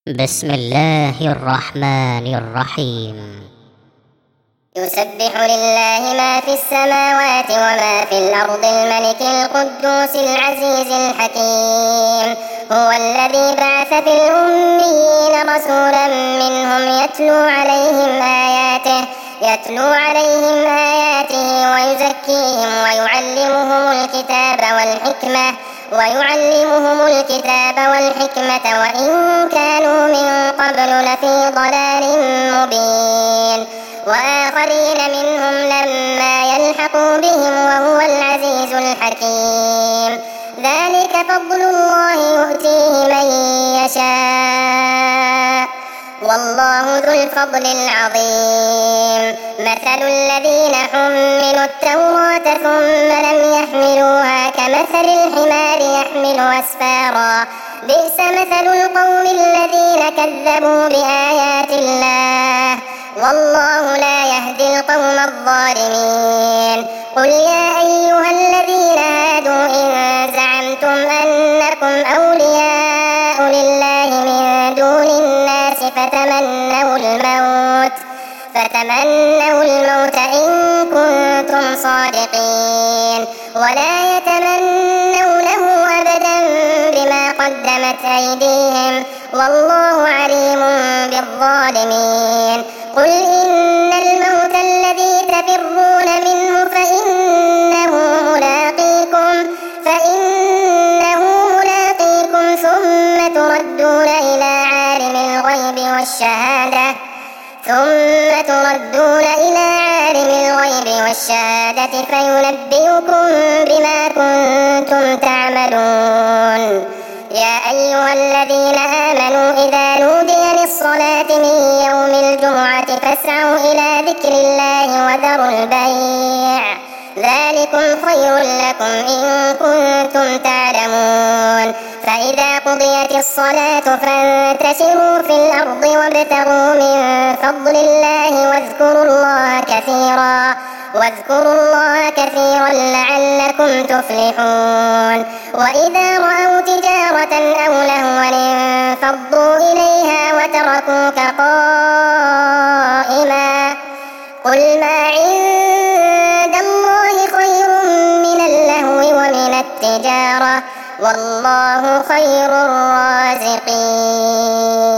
بسم الله الرحمن الرحيم. يسبح لله ما في السماوات وما في الأرض الملك القدوس العزيز الحكيم. هو الذي بعث في الأميين رسولا منهم يتلو عليهم آياته ويزكيهم ويعلمهم الكتاب والحكمة وإن كانوا من قبل لفي ضلال مبين، وآخرين منهم لما يلحقوا بهم وهو العزيز الحكيم. ذلك فضل الله يؤتيه من يشاء والله ذو الفضل العظيم. مثل الذين حملوا التوراة ثم لم يحملوها كمثل الحمار يحمل أسفارا، بئس مثل القوم الذين كذبوا بآيات الله والله لا يهدي القوم الظالمين. قل يا أيها الذين هادوا إن زعمتم أنكم أولياء لله من دون الناس فتمنوا الموت إن كنتم صادقين، ولا يتمنونه أبدا بما قدمت أيديهم والله عليم بالظالمين. قل إن الموت الذي تفرون منه فإنه ملاقيكم ثم تردون إلى عالم الغيب والشهادة فينبئكم بما كنتم تعملون. يا أيها الذين آمنوا إذا نودي للصلاة من يوم الجمعة فاسعوا إلى ذكر الله وذروا البيع، ذلكم خير لكم إن كنتم تعلمون. فإذا قضيت الصلاة فانتشروا في الأرض وابتغوا من فضل الله واذكروا الله كثيرا لعلكم تفلحون. وإذا رأوا تجارة أو لهوا انفضوا إليها وتركوك قائما. قل ما عند الله خير من اللهو ومن التجارة والله خير الرازقين.